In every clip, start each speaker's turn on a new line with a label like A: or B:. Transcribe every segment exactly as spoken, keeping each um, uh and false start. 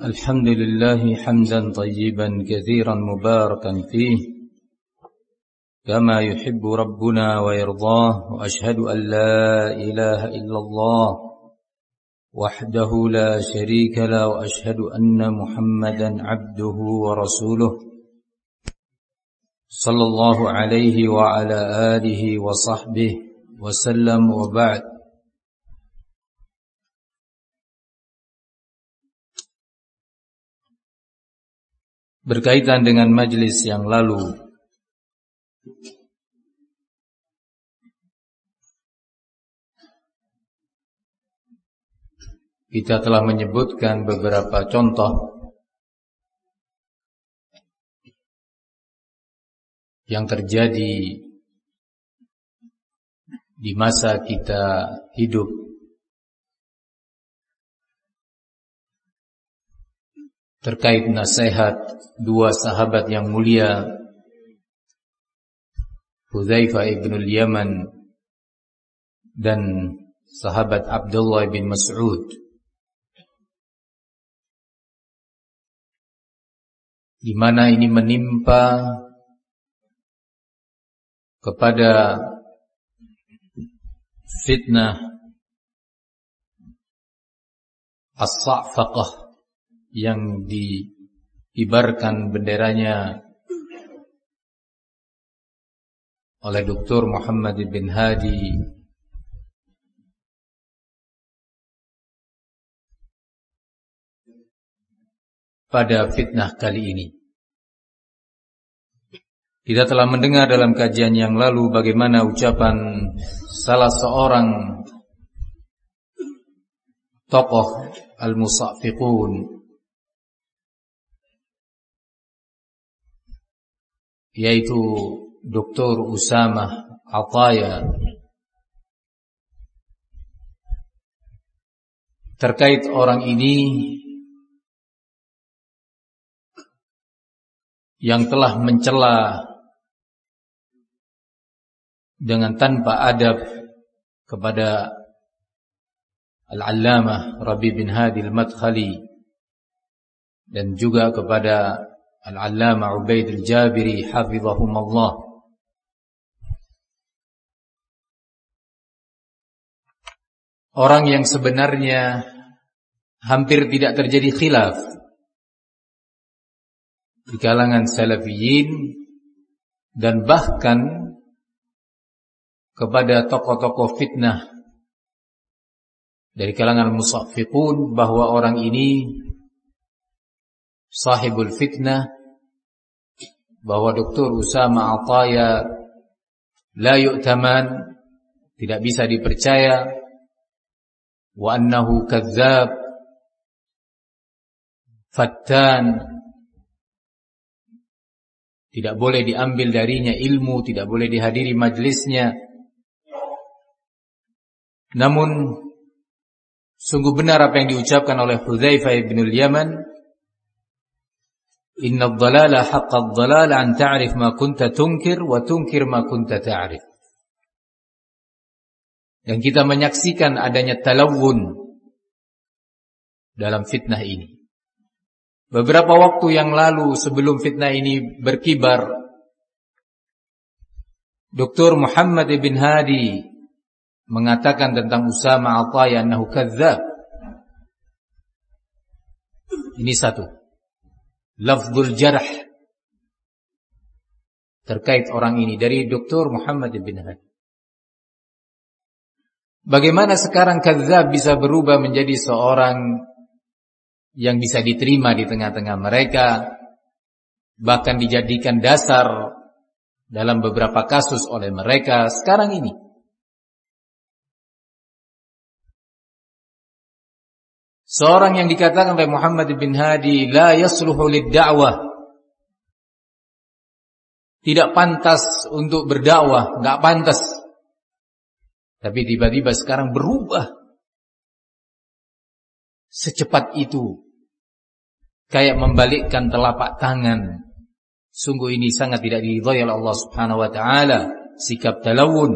A: الحمد لله حمدا طيبا كثيرا مباركا فيه كما يحب ربنا ويرضاه وأشهد أن لا إله إلا الله وحده لا شريك له وأشهد أن محمدا عبده ورسوله صلى الله عليه وعلى آله وصحبه وسلم وبعد. Berkaitan dengan majlis yang lalu, kita telah menyebutkan beberapa contoh yang terjadi di masa kita hidup, terkait nasihat dua sahabat yang mulia, Hudzaifah ibn al-Yaman dan sahabat Abdullah bin Mas'ud, di mana ini menimpa kepada fitnah as-sa'faqah yang diibarkan benderanya oleh Doktor Muhammad bin Hadi pada fitnah kali ini. Kita telah mendengar dalam kajian yang lalu bagaimana ucapan salah seorang tokoh al-musaffiqun, yaitu Doktor Usamah Ataya, terkait orang ini yang telah mencela dengan tanpa adab kepada Al-Allamah Rabi bin Hadi Al-Madkhali dan juga kepada Al-Allamah Ubaid Al-Jabiri hafizahumullah. Orang yang sebenarnya hampir tidak terjadi khilaf di kalangan salafiyin dan bahkan kepada tokoh-tokoh fitnah dari kalangan musaffiqun bahwa orang ini sahibul fitnah, bahwa Doktor Usamah Ataya la yu'taman, tidak bisa dipercaya, wa annahu kadzdzab fattan, tidak boleh diambil darinya ilmu, tidak boleh dihadiri majlisnya. Namun sungguh benar apa yang diucapkan oleh Hudzaifah ibn al-Yaman, inna ad-dhalala haqqa ad-dhalala an ta'rif ma kunta tunkir wa tunkir ma kunta ta'rif. Dan kita menyaksikan adanya talawun dalam fitnah ini. Beberapa waktu yang lalu sebelum fitnah ini berkibar, Doktor Muhammad bin Hadi mengatakan tentang Usamah Ataya annahu kadzdzab. Ini satu lafzul jarh terkait orang ini dari Doktor Muhammad bin Hadi. Bagaimana sekarang kadzdzab bisa berubah menjadi seorang yang bisa diterima di tengah-tengah mereka, bahkan dijadikan dasar dalam beberapa kasus oleh mereka sekarang ini. Seorang yang dikatakan oleh Muhammad bin Hadi la yasluhu lid-da'wah, tidak pantas untuk berdakwah, enggak pantas. Tapi tiba-tiba sekarang berubah secepat itu, kayak membalikkan telapak tangan. Sungguh ini sangat tidak diridhai oleh Allah Subhanahu wa taala, sikap talawun.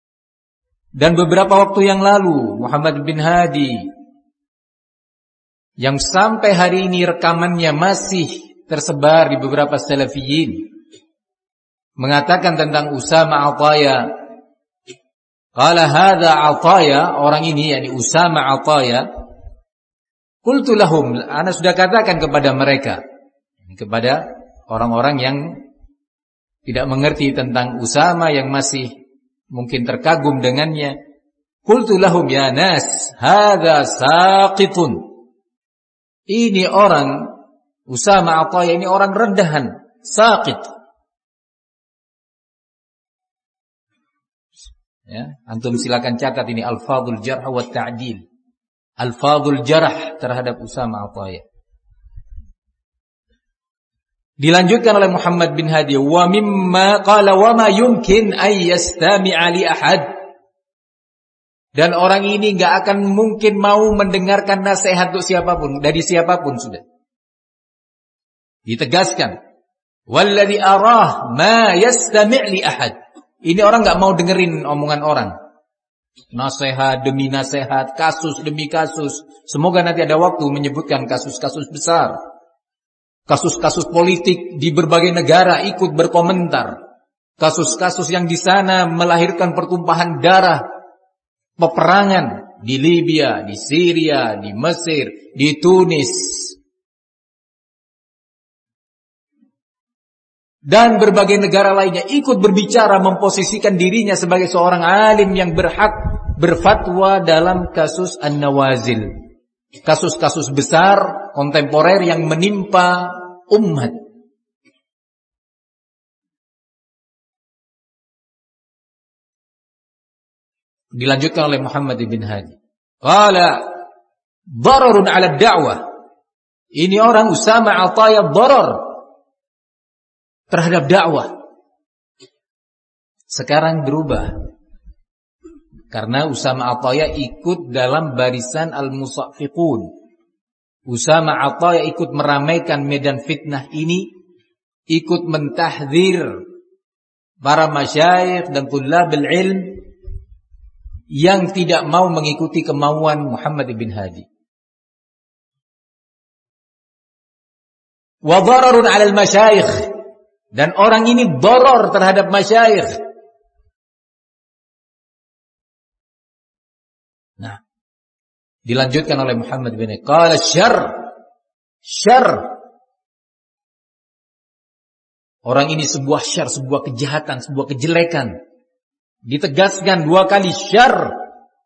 A: Dan beberapa waktu yang lalu Muhammad bin Hadi yang sampai hari ini rekamannya masih tersebar di beberapa salafiyin, mengatakan tentang Usama Ataya. Qala hadza Ataya, orang ini yakni Usama Ataya. Qultu lahum, ana sudah katakan kepada mereka, kepada orang-orang yang tidak mengerti tentang Usama, yang masih mungkin terkagum dengannya. Qultu lahum ya nas, hadza saqitun. Ini orang Usama Ataya ini orang rendahan, saqit. Ya, antum silakan catat ini alfadhul jarh wa ta'dil. Alfadhul jarh terhadap Usama Ataya. Dilanjutkan oleh Muhammad bin Hadi, wa mimma qala wa ma yumkin ay yastami'a li ahad. Dan orang ini enggak akan mungkin mau mendengarkan nasihat untuk siapapun, dari siapapun sudah. Ditegaskan, walladzi arah ma yastami' li ahad. Ini orang enggak mau dengerin omongan orang. Nasihat demi nasihat, kasus demi kasus. Semoga nanti ada waktu menyebutkan kasus-kasus besar. Kasus-kasus politik di berbagai negara ikut berkomentar. Kasus-kasus yang di sana melahirkan pertumpahan darah, peperangan di Libya, di Syria, di Mesir, di Tunis. Dan berbagai negara lainnya ikut berbicara, memposisikan dirinya sebagai seorang alim yang berhak berfatwa dalam kasus An-Nawazil. Kasus-kasus besar kontemporer yang menimpa umat. Dilanjutkan oleh Muhammad bin Hadi. Qala dararun 'ala ad-da'wah. Ini orang Usama Ataya darar terhadap dakwah. Sekarang berubah. Karena Usama Ataya ikut dalam barisan al-musaffiqun. Usama Ataya ikut meramaikan medan fitnah ini, ikut mentahdzir para masyayikh dan tullabul ilm yang tidak mau mengikuti kemauan Muhammad bin Hadi. Wa dararun 'alal masyayikh, dan orang ini darar terhadap masyayikh. Nah, dilanjutkan oleh Muhammad bin Hadi. Qala syarr. Syarr. Orang ini sebuah syarr, sebuah kejahatan, sebuah kejelekan. Ditegaskan dua kali syarr.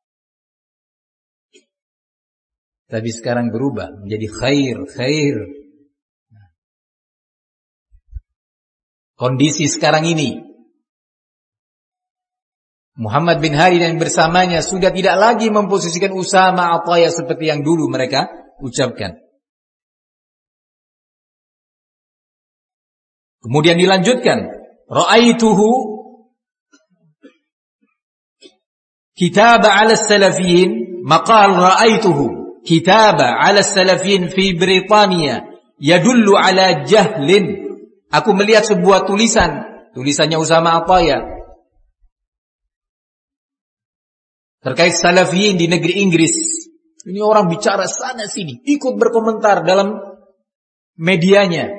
A: Tapi sekarang berubah menjadi khair, khair. Kondisi sekarang ini, Muhammad bin Hadi dan bersamanya sudah tidak lagi memposisikan Usama Ataya seperti yang dulu mereka ucapkan. Kemudian dilanjutkan, ra'aituhu kitaba 'ala as-salafiyyin, maqal ra'aituhu kitaba 'ala as-salafiyyin fi Britania yadullu 'ala jahlin. Aku melihat sebuah tulisan, tulisannya Usama Ataya terkait salafiyin di negeri Inggris. Ini orang bicara sana sini, ikut berkomentar dalam medianya.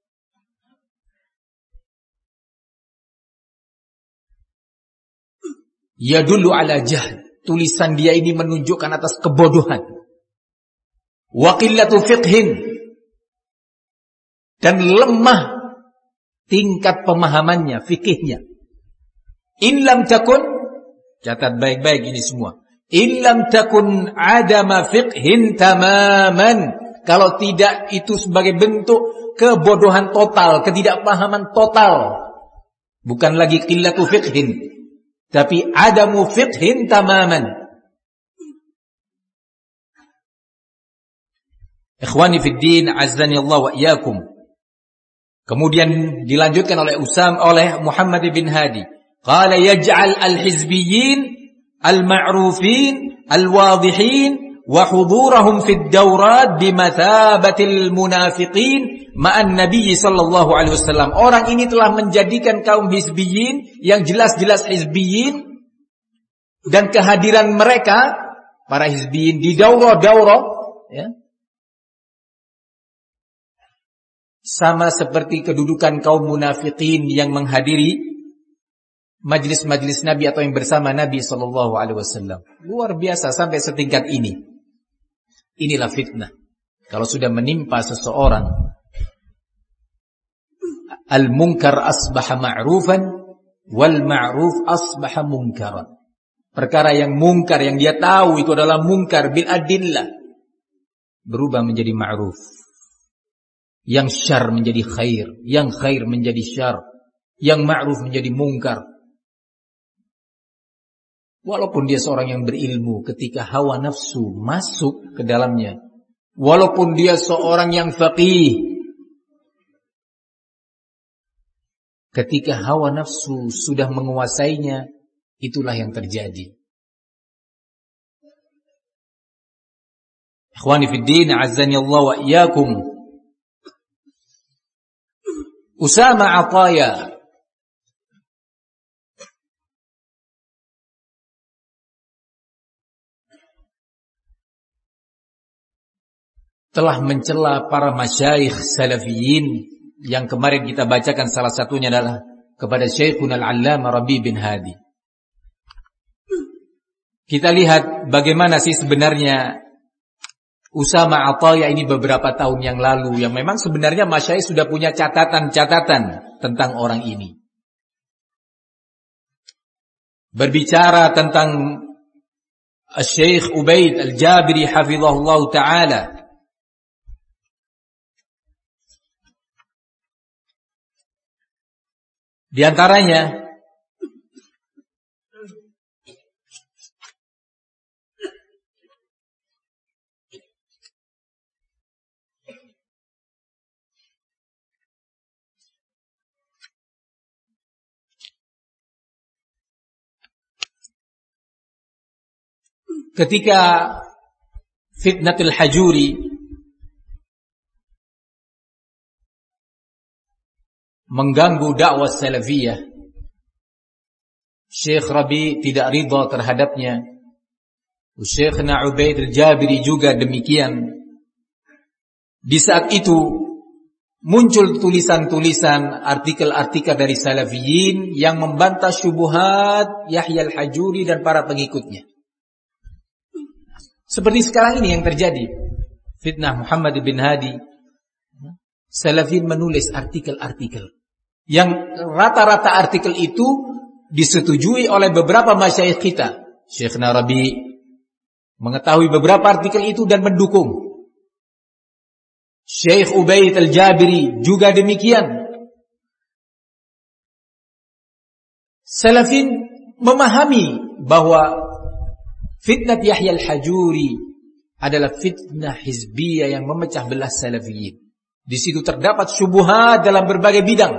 A: Yadullu ala jahl. Tulisan dia ini menunjukkan atas kebodohan. Wa qillatu fiqhin. Dan lemah tingkat pemahamannya, fikihnya. In lam takun, catat baik-baik ini semua. In lam takun adama fiqhin tamaman. Kalau tidak, itu sebagai bentuk kebodohan total, ketidakpahaman total. Bukan lagi qillatu fiqhin, tapi adamu fiqhin tamaman. Ikhwani fid din, azzani Allah wa iyyakum. Kemudian dilanjutkan oleh Usam oleh Muhammad bin Hadi. Qala yaj'al al-hizbiyyin al-ma'rufin al-wadihin wa hudurahum fid dawrat bimathabatil munafiqin ma'an nabiy sallallahu alaihi wasallam. Orang ini telah menjadikan kaum hizbiyyin yang jelas-jelas hizbiyyin dan kehadiran mereka para hizbiyyin di daurah-daurah, ya, sama seperti kedudukan kaum munafikin yang menghadiri majlis-majlis Nabi atau yang bersama Nabi sallallahu alaihi wasallam. Luar biasa sampai setingkat ini. Inilah fitnah. Kalau sudah menimpa seseorang, al-munkar asbaha ma'rufan wal ma'ruf asbaha munkaran. Perkara yang mungkar yang dia tahu itu adalah mungkar bil adillah berubah menjadi ma'ruf. Yang syar menjadi khair, yang khair menjadi syar, yang ma'ruf menjadi mungkar. Walaupun dia seorang yang berilmu, ketika hawa nafsu masuk ke dalamnya, walaupun dia seorang yang faqih, ketika hawa nafsu sudah menguasainya, itulah yang terjadi. Ikhwani fid din, azzani Allah wa iyyakum. Usama Ataya telah mencela para masyayikh salafiyin yang kemarin kita bacakan, salah satunya adalah kepada Syekhuna Al-Allamah Rabi bin Hadi. Kita lihat bagaimana sih sebenarnya Usama Ataya ini beberapa tahun yang lalu, yang memang sebenarnya masyayikh sudah punya catatan-catatan tentang orang ini. Berbicara tentang Syekh Ubaid Al-Jabiri hafizahullah ta'ala. Di antaranya ketika fitnatul hajuri mengganggu dakwah salafiyah, Syekh Rabi tidak ridha terhadapnya. Syekhna Ubaid Al-Jabiri juga demikian. Di saat itu muncul tulisan-tulisan, artikel-artikel dari salafiyin yang membantah syubuhat Yahya Al-Hajuri dan para pengikutnya. Seperti sekarang ini yang terjadi, fitnah Muhammad bin Hadi. Salafiyin menulis artikel-artikel yang rata-rata artikel itu disetujui oleh beberapa masyayikh kita. Syekh Narabi mengetahui beberapa artikel itu dan mendukung. Syekh Ubaid Al-Jabiri juga demikian. Salafin memahami bahwa fitnah Yahya Al-Hajuri adalah fitnah hizbiyah yang memecah belah salafiyin. Di situ terdapat syubhat dalam berbagai bidang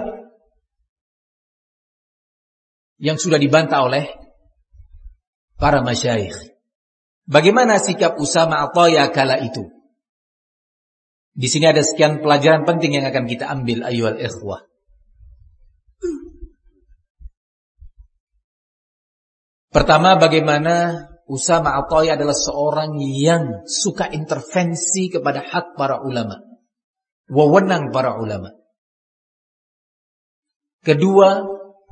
A: yang sudah dibantah oleh para masyayikh. Bagaimana sikap Usama Ataya kala itu? Di sini ada sekian pelajaran penting yang akan kita ambil ayyuhal ikhwah. Pertama, bagaimana Usama Ataya adalah seorang yang suka intervensi kepada hak para ulama, wewenang para ulama. Kedua,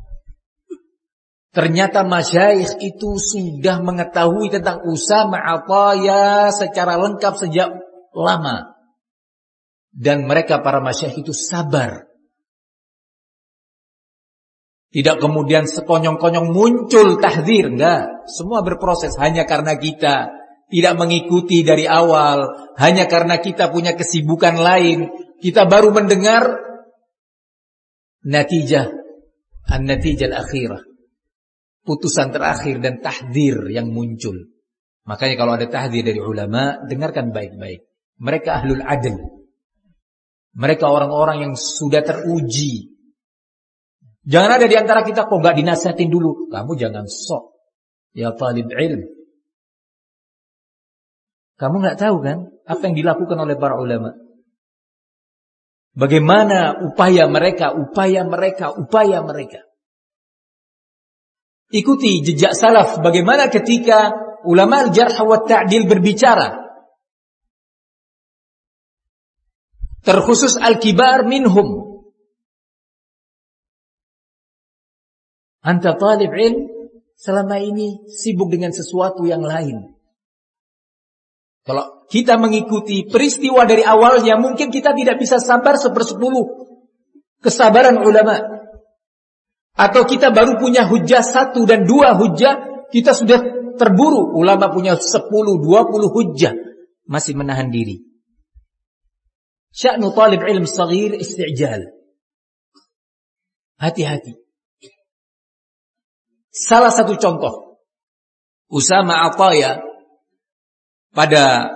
A: ternyata masyayikh itu sudah mengetahui tentang Usama Ataya secara lengkap sejak lama. Dan mereka para masyayikh itu sabar. Tidak kemudian sekonyong-konyong muncul tahdzir, enggak. Semua berproses hanya karena kita tidak mengikuti dari awal, hanya karena kita punya kesibukan lain. Kita baru mendengar natijah, an-natijah al-akhirah, putusan terakhir dan tahdzir yang muncul. Makanya kalau ada tahdzir dari ulama, dengarkan baik-baik. Mereka ahlul adl. Mereka orang-orang yang sudah teruji. Jangan ada di antara kita kok gak dinasihatin dulu. Kamu jangan sok, ya talib ilm. Kamu gak tahu kan apa yang dilakukan oleh para ulama. Bagaimana upaya mereka, upaya mereka, upaya mereka. Ikuti jejak salaf. Bagaimana ketika ulama al-jarh wa ta'dil berbicara. terkhusus al-kibar minhum. Anta talib ilm, selama ini sibuk dengan sesuatu yang lain. Kalau kita mengikuti peristiwa dari awalnya, mungkin kita tidak bisa sabar sepersepuluh kesabaran ulama. Atau kita baru punya hujjah satu dan dua hujjah, kita sudah terburu. Ulama punya sepuluh, dua puluh hujjah, masih menahan diri. Sya'nu talib ilm saghir isti'jal. Hati-hati. Salah satu contoh, Usama Ataya pada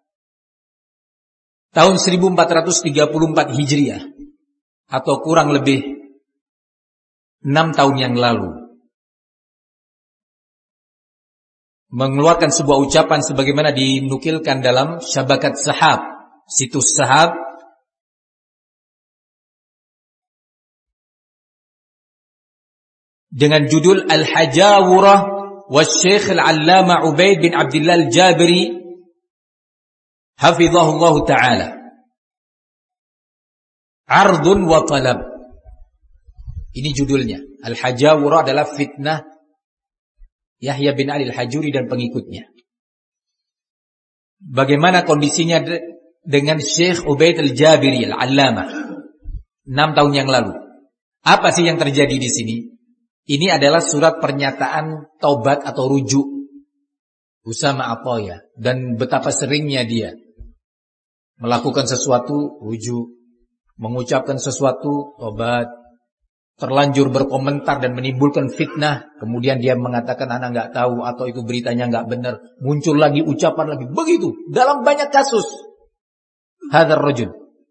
A: tahun seribu empat ratus tiga puluh empat Hijriah atau kurang lebih enam tahun yang lalu, mengeluarkan sebuah ucapan sebagaimana dinukilkan dalam Syabakat Sahab, situs Sahab, dengan judul Al-Hajawurah wa Syekh Al-Allama Ubaid bin Abdullah Al-Jabiri hafizahullah ta'ala. Ardun wa talab. Ini judulnya. Al-Hajawurah adalah fitnah Yahya bin Ali Al-Hajuri dan pengikutnya. Bagaimana kondisinya dengan Syekh Ubaid Al-Jabiri Al-Allamah enam tahun yang lalu? Apa sih yang terjadi di sini? Ini adalah surat pernyataan taubat atau rujuk Usama Ataya, dan betapa seringnya dia melakukan sesuatu rujuk, mengucapkan sesuatu taubat, terlanjur berkomentar dan menimbulkan fitnah, kemudian dia mengatakan anak nggak tahu atau itu beritanya nggak benar, muncul lagi ucapan lagi, begitu dalam banyak kasus. Hadzal rajul.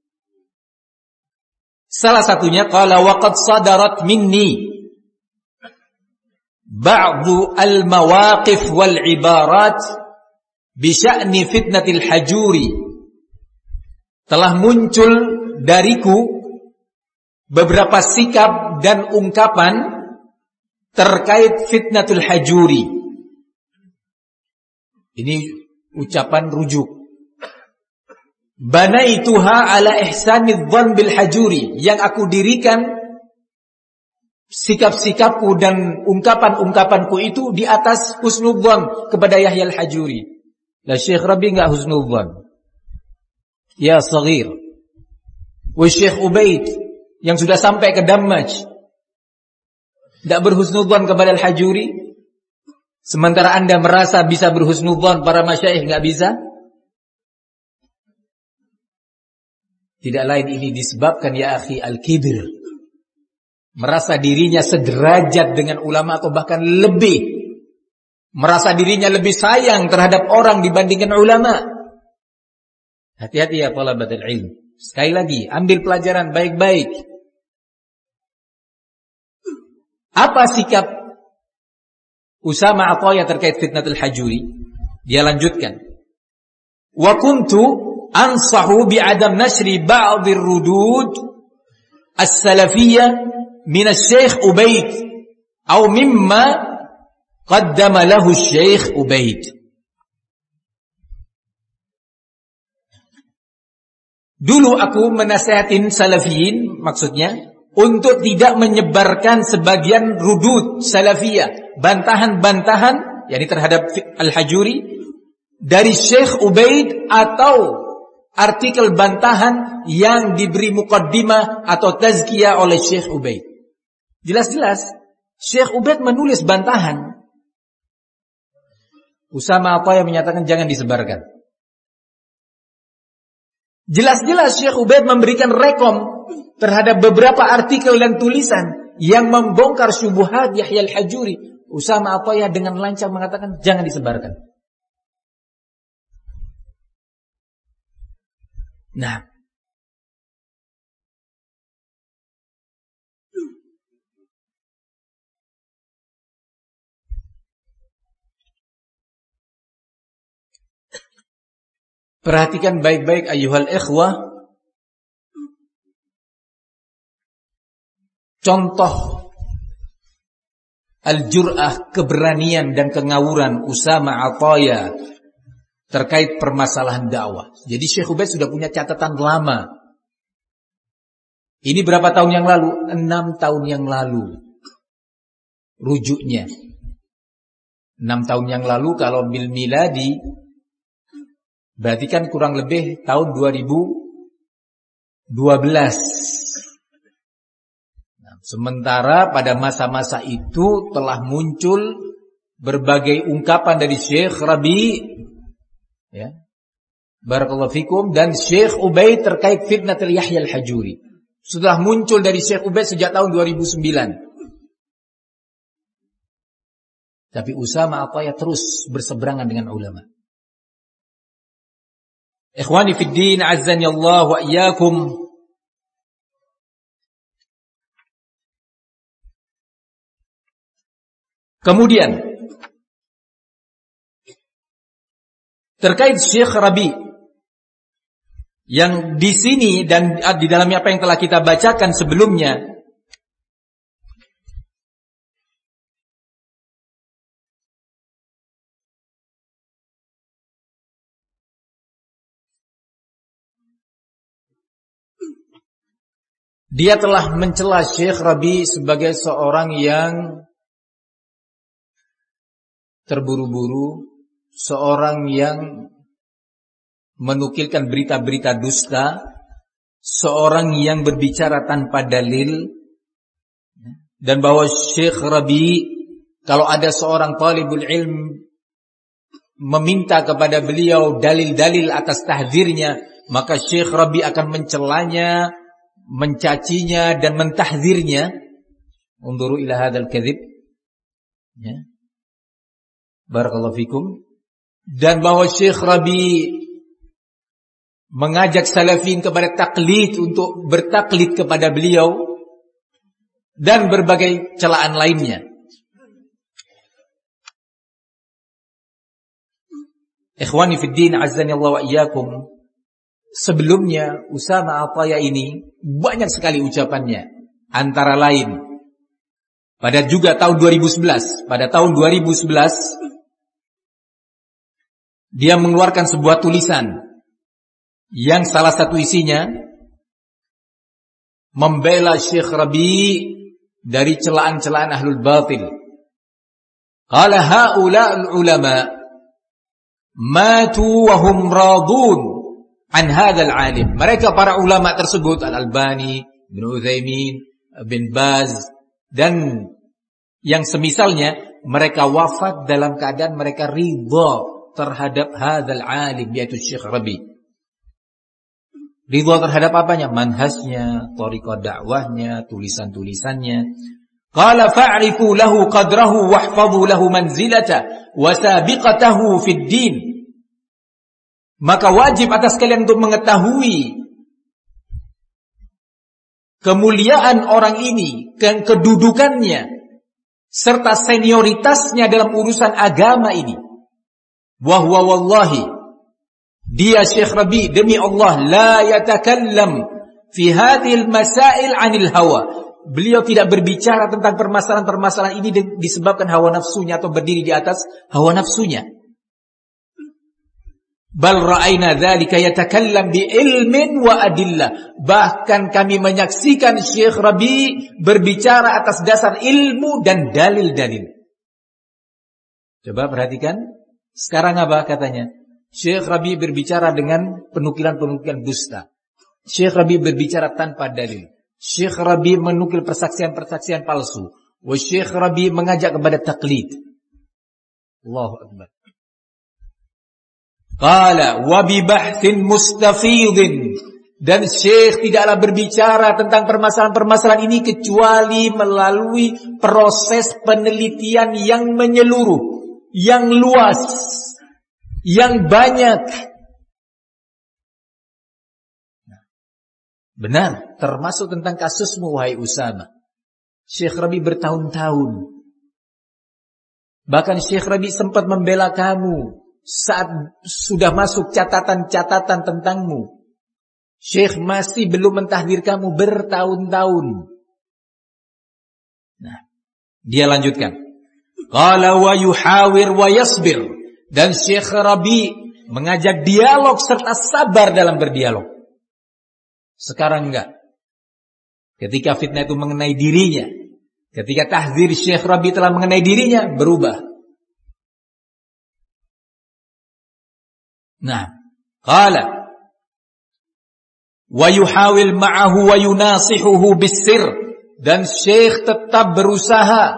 A: Salah satunya qala waqad sadarat minni ba'du al-mawaqif wal ibarat bi sya'ni fitnatil hajuri. Telah muncul dariku beberapa sikap dan ungkapan terkait fitnatul hajuri. Ini ucapan rujuk. Banaituha ala ihsanidh dhann bil hajuri, yang aku dirikan sikap-sikapku dan ungkapan-ungkapanku itu di atas husnudzan kepada Yahya Al-Hajuri. Lah Syekh Rabi enggak husnudzan. Ya saghir. Wa Syekh Ubaid yang sudah sampai ke Dammaj tidak berhusnudzan kepada Al-Hajuri, sementara Anda merasa bisa berhusnudzan para masyayikh enggak bisa? Tidak lain ini disebabkan ya akhi al-kibir, merasa dirinya sederajat dengan ulama atau bahkan lebih, merasa dirinya lebih sayang terhadap orang dibandingkan ulama. Hati-hati ya talabatul ilm. Sekali lagi, ambil pelajaran baik-baik. Apa sikap Usama Ataya terkait fitnatul hajuri? Dia lanjutkan, wa kuntu ansahu bi'adam nashri ba'dhi rudud as-salafiyyah min asy-Syaikh Ubaid atau mimma qaddama lahu asy-Syaikh Ubaid. Dulu aku menasihatin salafiyin, maksudnya untuk tidak menyebarkan sebagian rudud salafiyah, bantahan-bantahan yakni terhadap Al-Hajuri dari Syekh Ubaid atau artikel bantahan yang diberi muqaddimah atau tazkiyah oleh Syekh Ubaid. Jelas-jelas Syekh Ubaid menulis bantahan. Usama Ataya menyatakan jangan disebarkan. Jelas-jelas Syekh Ubaid memberikan rekom terhadap beberapa artikel dan tulisan yang membongkar syubhat Yahya Al-Hajuri. Usama Ataya dengan lancang mengatakan jangan disebarkan. Nah, perhatikan baik-baik ayyuhal ikhwah, contoh al-jur'ah, keberanian dan kengawuran Usama Ataya terkait permasalahan dakwah. Jadi Syekh Ubaid sudah punya catatan lama Ini berapa tahun yang lalu? Enam tahun yang lalu. Rujuknya. Enam tahun yang lalu kalau bil miladi, berarti kan kurang lebih tahun dua ribu dua belas. Nah, sementara pada masa-masa itu telah muncul berbagai ungkapan dari Syekh Rabi, ya, barakallahu fikum, dan Syekh Ubaid terkait fitnatul Yahya al-Hajuri. Sudah muncul dari Syekh Ubaid sejak tahun dua ribu sembilan. Tapi Usama Ataya terus berseberangan dengan ulama. Ikhwani fid din, azzani Allah wa iyyakum. Kemudian terkait Syekh Rabi yang di sini dan di dalamnya apa yang telah kita bacakan sebelumnya, dia telah mencela Syekh Rabi sebagai seorang yang terburu-buru, seorang yang menukilkan berita-berita dusta, seorang yang berbicara tanpa dalil, dan bahwa Syekh Rabi, kalau ada seorang talibul ilm meminta kepada beliau dalil-dalil atas tahdzirnya, maka Syekh Rabi akan mencelanya, mencacinya dan mentahdzirnya. Unzuru ila hadzal kadzib, ya, barakallahu fikum. Dan bahwa Syekh Rabi mengajak salafin kepada taklid, untuk bertaklid kepada beliau, dan berbagai celaan lainnya. Ikhwani fid din, azzani Allah wa iyyakum. Sebelumnya Usama Ataya ini banyak sekali ucapannya. Antara lain, pada juga tahun dua ribu sebelas, pada tahun dua ribu sebelas dia mengeluarkan sebuah tulisan yang salah satu isinya membela Syekh Rabi dari celaan-celaan ahlul batil. Qala haula'ul ulama matu wa hum radun an hadzal alim. Mereka para ulama tersebut, Al-Albani, Ibn Utsaimin, Bin Baz dan yang semisalnya, mereka wafat dalam keadaan mereka ridha terhadap hadzal alim, yaitu Syekh Rabi. Ridha terhadap apanya? Manhajnya, thariqah dakwahnya, tulisan-tulisannya. Qala fa'rifu lahu qadrahu wahfadhu lahu manzilata wa sabiqatahu fid din. Maka wajib atas kalian untuk mengetahui kemuliaan orang ini, kedudukannya, serta senioritasnya dalam urusan agama ini. Wa huwa wallahi, dia Syekh Rabi, demi Allah, la yatakallam fi hadhil masail 'anil hawa. Beliau tidak berbicara tentang permasalahan-permasalahan ini disebabkan hawa nafsunya atau berdiri di atas hawa nafsunya. Bal ra'ayna dzalika yatakallam bi ilmin wa adillah. Bahkan kami menyaksikan Syekh Rabi berbicara atas dasar ilmu dan dalil-dalil. Coba perhatikan. Sekarang apa katanya? Syekh Rabi berbicara dengan penukilan-penukilan dusta. Syekh Rabi berbicara tanpa dalil. Syekh Rabi menukil persaksian-persaksian palsu. Wa Syekh Rabi mengajak kepada taklid. Allahu Akbar. Qala wa bi bahthin mustafidin, dan Syekh tidaklah berbicara tentang permasalahan-permasalahan ini kecuali melalui proses penelitian yang menyeluruh, yang luas, yang banyak. Benar, termasuk tentang kasusmu wahai Usama. Syekh Rabi bertahun-tahun. Bahkan Syekh Rabi sempat membela kamu saat sudah masuk catatan-catatan tentangmu. Syekh masih belum mentahdir kamu bertahun-tahun. Nah, dia lanjutkan. Qala wa yuhawir wa yasbir. Dan Syekh Rabi mengajak dialog serta sabar dalam berdialog. Sekarang enggak. Ketika fitnah itu mengenai dirinya, ketika tahzir Syekh Rabi telah mengenai dirinya, berubah. Nah, qala wa yuhawil ma'ahu wa yunasihuhu bis-sir, dan Syekh tetap berusaha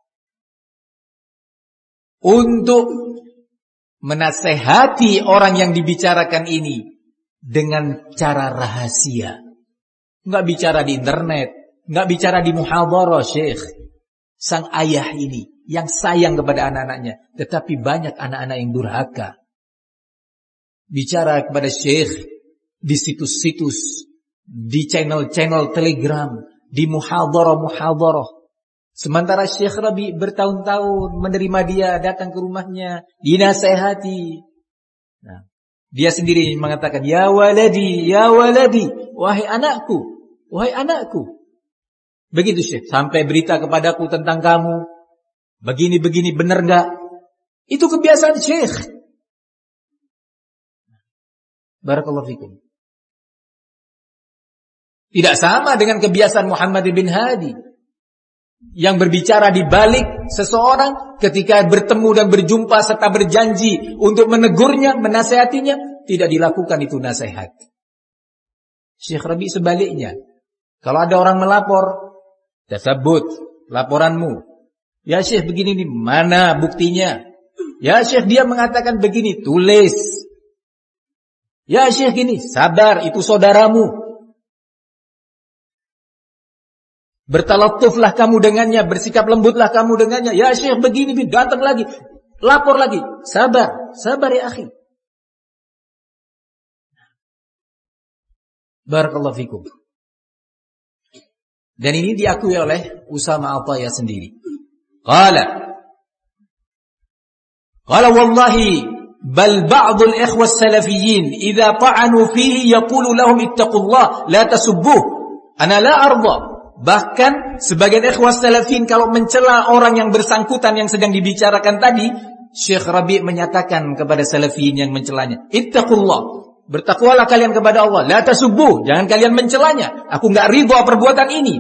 A: untuk menasehati orang yang dibicarakan ini dengan cara rahasia. Enggak bicara di internet, enggak bicara di muhadharah. Syekh, sang ayah ini yang sayang kepada anak-anaknya, tetapi banyak anak-anak yang durhaka. Bicara kepada Syekh di situs-situs, di channel-channel Telegram, di muhadharah-muhadharah. Sementara Syekh Rabi bertahun-tahun menerima dia, datang ke rumahnya, dinasehati. Nah, dia sendiri mengatakan, ya waladi, ya waladi, wahai anakku, wahai anakku. Begitu Syekh, sampai berita kepadaku tentang kamu, begini-begini, benar enggak? Itu kebiasaan Syekh. Barakallahu fikum. Tidak sama dengan kebiasaan Muhammad bin Hadi yang berbicara di balik seseorang ketika bertemu dan berjumpa serta berjanji untuk menegurnya, menasehatinya, tidak dilakukan itu nasihat. Syekh Rabi sebaliknya. Kalau ada orang melapor, tasabut laporanmu. Ya Syekh begini nih, mana buktinya? Ya Syekh dia mengatakan begini, tulis. Ya Syekh gini, sabar, itu saudaramu. Bertalattuflah kamu dengannya, bersikap lembutlah kamu dengannya. Ya Syekh begini, datang lagi, lapor lagi. Sabar, sabar ya akhi. Barakallahu fikum. Dan ini diakui oleh Usama Ataya sendiri. Qala Qala wallahi bal ba'dul ikhwa salafiyyin idza ta'anu fihi yaqulu lahum ittaqullah la tasubbuh ana la arda. Bahkan sebagian ikhwah salafin kalau mencela orang yang bersangkutan yang sedang dibicarakan tadi, Syekh Rabi menyatakan kepada salafin yang mencelanya, ittaqullah, bertakwalah kalian kepada Allah, la tasubbuh, jangan kalian mencelanya, aku enggak ridha perbuatan ini.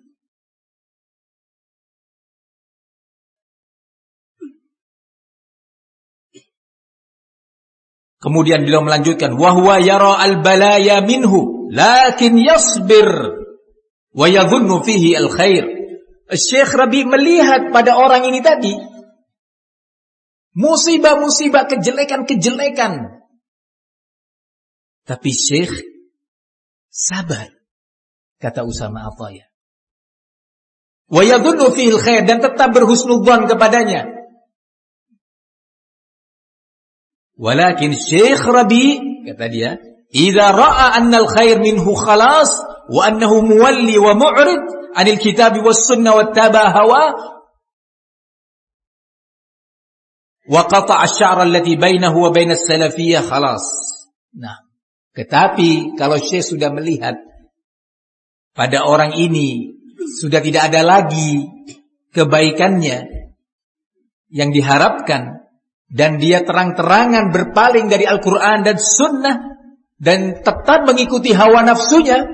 A: Kemudian beliau melanjutkan, wa huwa yara al-balaya minhu lakin yasbir wa yadhunnu fihi al-khair. Syekh Rabi melihat pada orang ini tadi musibah-musibah, kejelekan-kejelekan. Tapi Syekh sabar, kata Usama Ataya. Wa yadhunnu fihi al-khair, dan tetap berhusnudzon kepadanya. Walakin Syekh Rabi, kata dia, idza ra'a anna al-khair minhu khalas wa annahu muwalli wa mu'rid 'anil kitab was sunnah wa taba hawa wa qata'a asy-sya'ra allati bainahu wa bain as-salafiyyah khalas. Nah, tetapi kalau Syekh sudah melihat pada orang ini sudah tidak ada lagi kebaikannya yang diharapkan, dan dia terang-terangan berpaling dari Al-Quran dan Sunnah dan tetap mengikuti hawa nafsunya,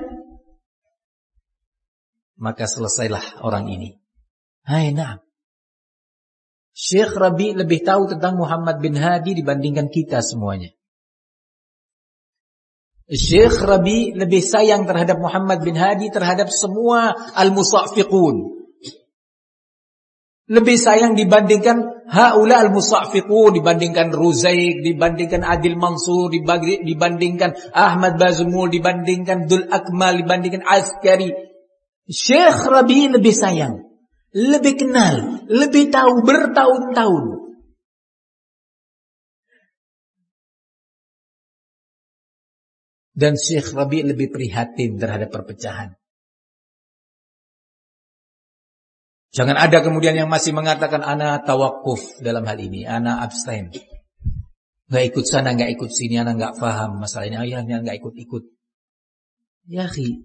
A: maka selesailah orang ini. Hai, nah, Syekh Rabi lebih tahu tentang Muhammad bin Hadi dibandingkan kita semuanya. Syekh Rabi lebih sayang terhadap Muhammad bin Hadi, terhadap semua al-musaffiqun. Lebih sayang dibandingkan haula al-musaffiqun, dibandingkan Ruzaik, dibandingkan Adil Mansur, dibandingkan Ahmad Bazmul, dibandingkan Dul Akmal, dibandingkan Askari. Syekh Rabi lebih sayang, lebih kenal, lebih tahu bertahun-tahun. Dan Syekh Rabi lebih prihatin terhadap perpecahan. Jangan ada kemudian yang masih mengatakan ana tawakuf dalam hal ini, ana abstain. Enggak ikut sana, enggak ikut sini, ana enggak paham masalah ini, ayahnya enggak ikut-ikut. Ya akhi,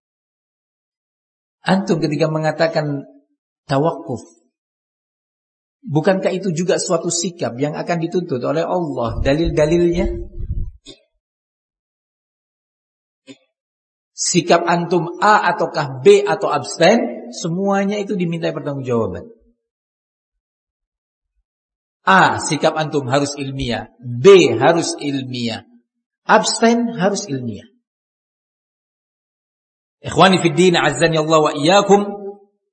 A: antum ketika mengatakan tawakuf, bukankah itu juga suatu sikap yang akan dituntut oleh Allah, dalil-dalilnya? sikap antum A ataukah B atau abstain, semuanya itu diminta pertanggungjawaban. A, sikap antum harus ilmiah, B harus ilmiah, abstain harus ilmiah. Ikhwani fid din, azzani Allah wa iyyakum.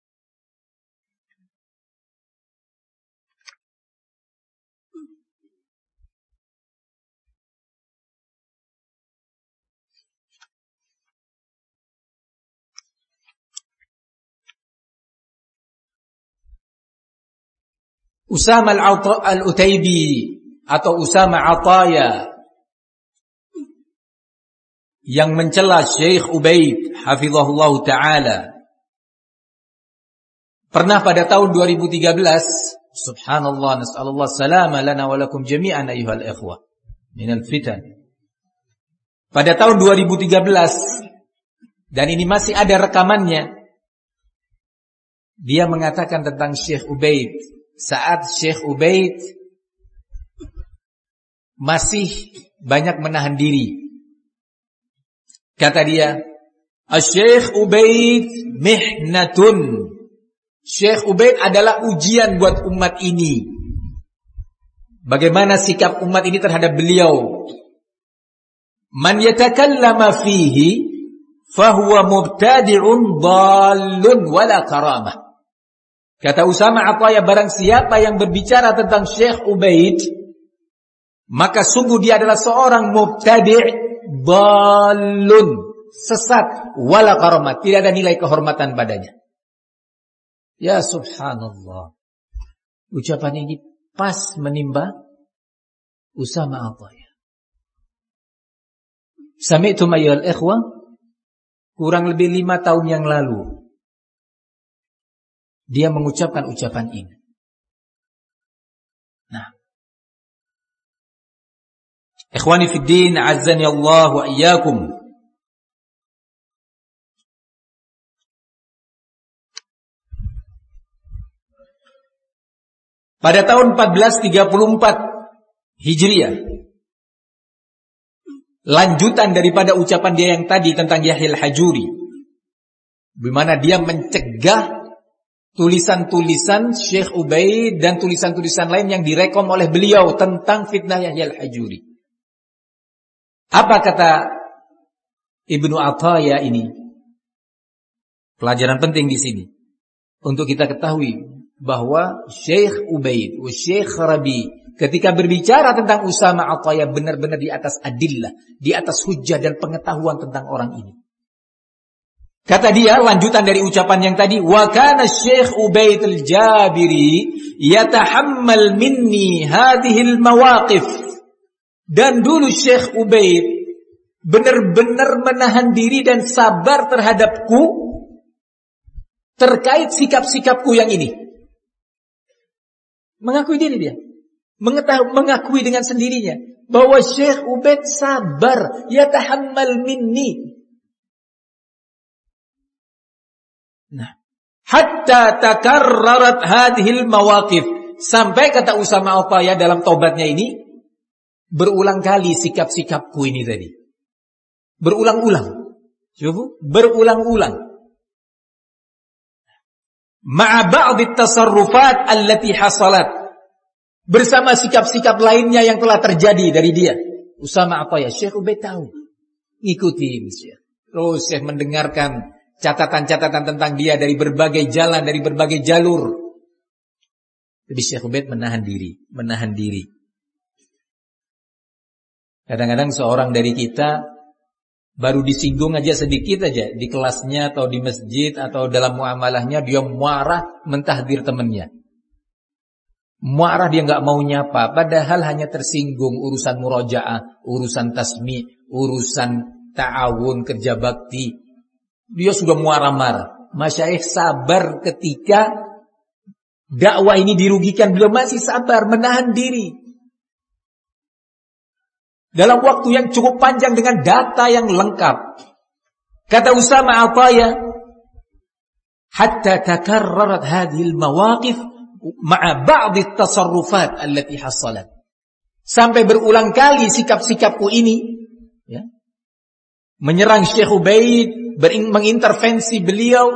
A: Usama al-Utaibi atau Usama Ataya yang mencela Syekh Ubaid hafizahullah ta'ala pernah pada tahun dua ribu tiga belas, subhanallah, nas'alullah salama lana wa lakum jami'an ayyuhal ikhwah minal fitan. Pada tahun dua ribu tiga belas, dan ini masih ada rekamannya, dia mengatakan tentang Syekh Ubaid saat Syekh Ubaid masih banyak menahan diri. Kata dia, Syekh Ubaid mihnatun. Syekh Ubaid adalah ujian buat umat ini. Bagaimana sikap umat ini terhadap beliau? Man yatakallama fihi fahuwa mubtadi'un dallun wala karamah. Kata Usama Ataya, barang siapa yang berbicara tentang Syekh Ubaid, maka sungguh dia adalah seorang mubtadi' dallun, sesat, wala karamah, tidak ada nilai kehormatan padanya. Ya subhanallah, ucapan ini pas menimba Usama Ataya. Sami'tum ayyuhal ikhwah, kurang lebih lima tahun yang lalu dia mengucapkan ucapan ini. Nah, ikhwani fid din, azzani Allah wa iyyakum. Pada tahun empat belas tiga puluh empat Hijriah, lanjutan daripada ucapan dia yang tadi tentang Yahya al-Hajuri, di mana dia mencegah tulisan-tulisan Syekh Ubaid dan tulisan-tulisan lain yang direkom oleh beliau tentang fitnah Yahya al-Hajuri. Apa kata Ibnu Ataya ini? Pelajaran penting di sini untuk kita ketahui bahwa Syekh Ubaid, Syekh Rabi ketika berbicara tentang Usama Ataya benar-benar di atas adillah, di atas hujjah dan pengetahuan tentang orang ini. Kata dia, lanjutan dari ucapan yang tadi, wa kana Syekh Ubaid al-Jabiri yatahammal minni hadhil mawaqif. Dan dulu Syekh Ubaid benar-benar menahan diri dan sabar terhadapku terkait sikap-sikapku yang ini. Mengakui diri dia, mengetahui, mengakui dengan sendirinya bahwa Syekh Ubaid sabar, yatahammal minni. Nah, hatta takarrarat hadhil mawaqif, sampai kata Usama Ataya dalam taubatnya ini, berulang kali sikap-sikapku ini tadi. Berulang-ulang. Coba, berulang-ulang. Ma'a ba'd at-tasarrufat allati hasalat. Bersama sikap-sikap lainnya yang telah terjadi dari dia. Usama Ataya, Syekh Ubaid tahu. Ngikutin Syekh. Terus Syekh mendengarkan catatan-catatan tentang dia dari berbagai jalan, dari berbagai jalur. Tapi Syekh Ubaid menahan diri, menahan diri. Kadang-kadang seorang dari kita baru disinggung aja sedikit aja di kelasnya atau di masjid atau dalam muamalahnya, dia marah mentahdir temannya. Marah, dia nggak mau nyapa, padahal hanya tersinggung urusan murojaah, urusan tasmi, urusan ta'awun, kerja bakti. Dia sudah marah-marah. Masyayikh sabar ketika dakwah ini dirugikan, beliau masih sabar, menahan diri. Dalam waktu yang cukup panjang dengan data yang lengkap. Kata Usama Ataya, hatta takarrarat hadhil mawaqif ma'a ba'd at-tasarrufat allati hasalat. Sampai berulang kali sikap-sikapku ini, ya, menyerang Syekh Ubaid mengintervensi beliau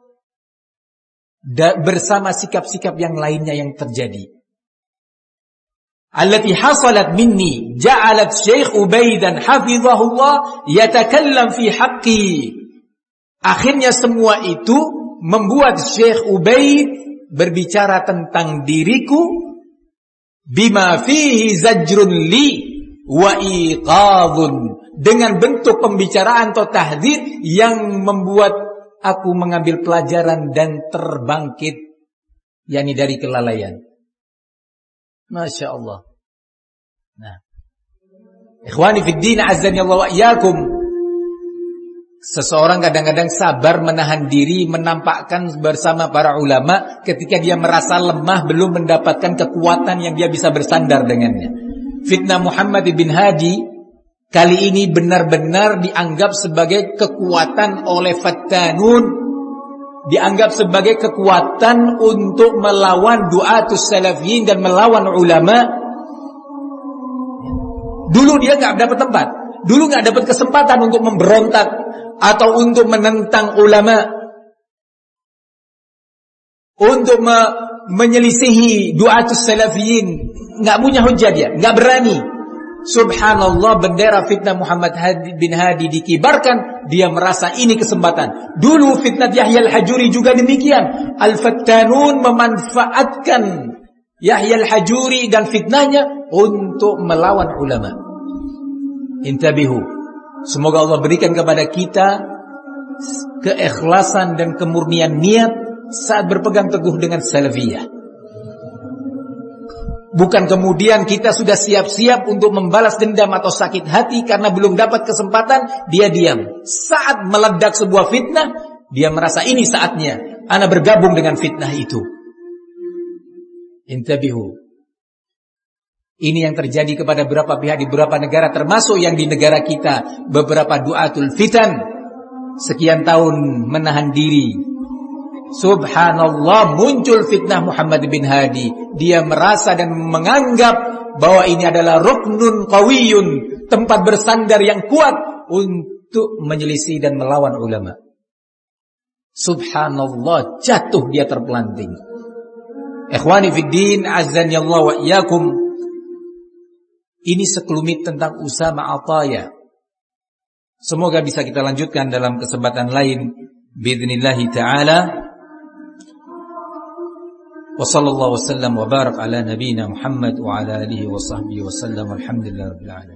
A: bersama sikap-sikap yang lainnya yang terjadi. Allati hasalat minni ja'alat Syekh Ubaidan hafizahullah yatakallam fi haqqi. Akhirnya semua itu membuat Syekh Ubaid berbicara tentang diriku bima fihi zajrun li wa iqadun, dengan bentuk pembicaraan atau tahdzir yang membuat aku mengambil pelajaran dan terbangkit, yakni dari kelalaian. Masya Allah. Nah, ikhwani fid din azzani Allah wa iyyakum. Seseorang kadang-kadang sabar menahan diri, menampakkan bersama para ulama ketika dia merasa lemah, belum mendapatkan kekuatan yang dia bisa bersandar dengannya. Fitnah Muhammad bin Hadi kali ini benar-benar dianggap sebagai kekuatan oleh Fattanun, dianggap sebagai kekuatan untuk melawan du'atus salafiyin dan melawan ulama. Dulu dia gak dapat tempat, dulu gak dapat kesempatan untuk memberontak atau untuk menentang ulama, untuk me menyelisihi du'atus salafiyin. Gak punya hujah dia, gak berani. Subhanallah, bendera fitnah Muhammad bin Hadi dikibarkan, dia merasa ini kesempatan. Dulu fitnah Yahya al-Hajuri juga demikian. Al-Fattanun memanfaatkan Yahya al-Hajuri dan fitnahnya untuk melawan ulama. Intabihu. Semoga Allah berikan kepada kita keikhlasan dan kemurnian niat saat berpegang teguh dengan salafiyah. Bukan kemudian kita sudah siap-siap untuk membalas dendam atau sakit hati karena belum dapat kesempatan, dia diam. Saat meledak sebuah fitnah, dia merasa ini saatnya ana bergabung dengan fitnah itu. Intabihu. Ini yang terjadi kepada beberapa pihak di beberapa negara, termasuk yang di negara kita. Beberapa du'atul fitan sekian tahun menahan diri. Subhanallah, muncul fitnah Muhammad bin Hadi. Dia merasa dan menganggap bahwa ini adalah ruknun qawiyun, tempat bersandar yang kuat untuk menyelisih dan melawan ulama. Subhanallah, jatuh dia terpelanting. Ikhwani fid din, azzani Allah wa iyyakum. Ini sekelumit tentang Usama Ataya. Semoga bisa kita lanjutkan dalam kesempatan lain biidznillah taala. Wa sallallahu wasallam wa barak ala nabiyyina Muhammad wa ala alihi wa sahbihi wa sallam. Alhamdulillahirabbil alamin.